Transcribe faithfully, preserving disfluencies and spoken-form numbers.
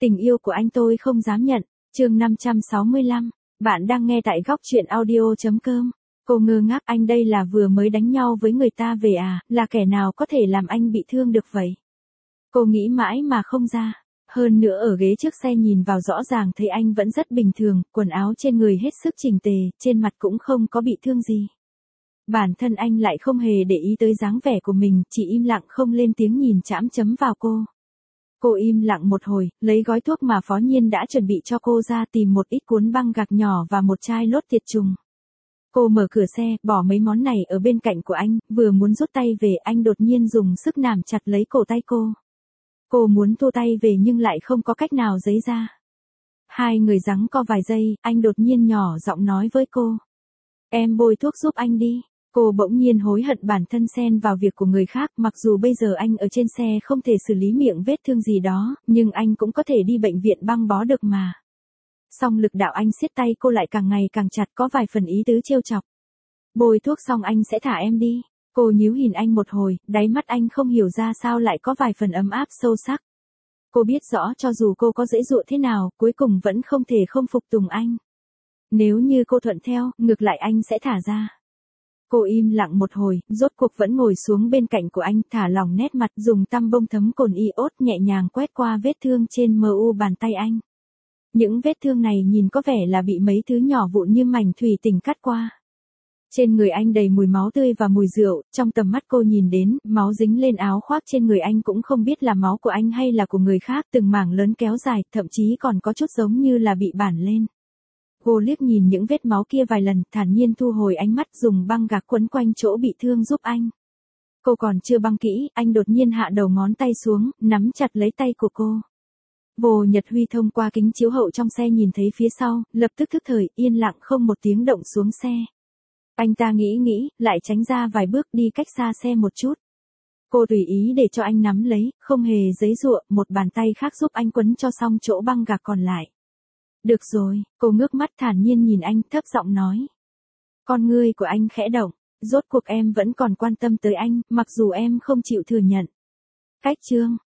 Tình yêu của anh tôi không dám nhận. Chương năm trăm sáu mươi lăm. Bạn đang nghe tại góc truyện audio chấm com. Cô ngơ ngác, anh đây là vừa mới đánh nhau với người ta về à, là kẻ nào có thể làm anh bị thương được vậy? Cô nghĩ mãi mà không ra. Hơn nữa ở ghế trước xe nhìn vào rõ ràng thấy anh vẫn rất bình thường, quần áo trên người hết sức chỉnh tề, trên mặt cũng không có bị thương gì. Bản thân anh lại không hề để ý tới dáng vẻ của mình, chỉ im lặng không lên tiếng nhìn chăm chăm vào cô. Cô im lặng một hồi, lấy gói thuốc mà Phó Nhiên đã chuẩn bị cho cô ra, tìm một ít cuốn băng gạc nhỏ và một chai lốt tiệt trùng. Cô mở cửa xe, bỏ mấy món này ở bên cạnh của anh, vừa muốn rút tay về, anh đột nhiên dùng sức nắm chặt lấy cổ tay cô. Cô muốn thu tay về nhưng lại không có cách nào giãy ra. Hai người giằng co vài giây, anh đột nhiên nhỏ giọng nói với cô. Em bôi thuốc giúp anh đi. Cô bỗng nhiên hối hận bản thân xen vào việc của người khác, mặc dù bây giờ anh ở trên xe không thể xử lý miệng vết thương gì đó, nhưng anh cũng có thể đi bệnh viện băng bó được mà. Song lực đạo anh siết tay cô lại càng ngày càng chặt, có vài phần ý tứ trêu chọc. Bôi thuốc xong anh sẽ thả em đi. Cô nhíu nhìn anh một hồi, đáy mắt anh không hiểu ra sao lại có vài phần ấm áp sâu sắc. Cô biết rõ cho dù cô có giãy giụa thế nào, cuối cùng vẫn không thể không phục tùng anh. Nếu như cô thuận theo, ngược lại anh sẽ thả ra. Cô im lặng một hồi, rốt cuộc vẫn ngồi xuống bên cạnh của anh, thả lỏng nét mặt, dùng tăm bông thấm cồn iốt nhẹ nhàng quét qua vết thương trên mu bàn tay anh. Những vết thương này nhìn có vẻ là bị mấy thứ nhỏ vụn như mảnh thủy tinh cắt qua. Trên người anh đầy mùi máu tươi và mùi rượu, trong tầm mắt cô nhìn đến, máu dính lên áo khoác trên người anh cũng không biết là máu của anh hay là của người khác, từng mảng lớn kéo dài, thậm chí còn có chút giống như là bị bản lên. Cô liếc nhìn những vết máu kia vài lần, thản nhiên thu hồi ánh mắt, dùng băng gạc quấn quanh chỗ bị thương giúp anh. Cô còn chưa băng kỹ, anh đột nhiên hạ đầu ngón tay xuống, nắm chặt lấy tay của cô. Vô Nhật Huy thông qua kính chiếu hậu trong xe nhìn thấy phía sau, lập tức thức thời, yên lặng không một tiếng động xuống xe. Anh ta nghĩ nghĩ, lại tránh ra vài bước đi cách xa xe một chút. Cô tùy ý để cho anh nắm lấy, không hề giãy giụa, một bàn tay khác giúp anh quấn cho xong chỗ băng gạc còn lại. Được rồi, cô ngước mắt thản nhiên nhìn anh, thấp giọng nói. Con ngươi của anh khẽ động, rốt cuộc em vẫn còn quan tâm tới anh, mặc dù em không chịu thừa nhận. Cách chương,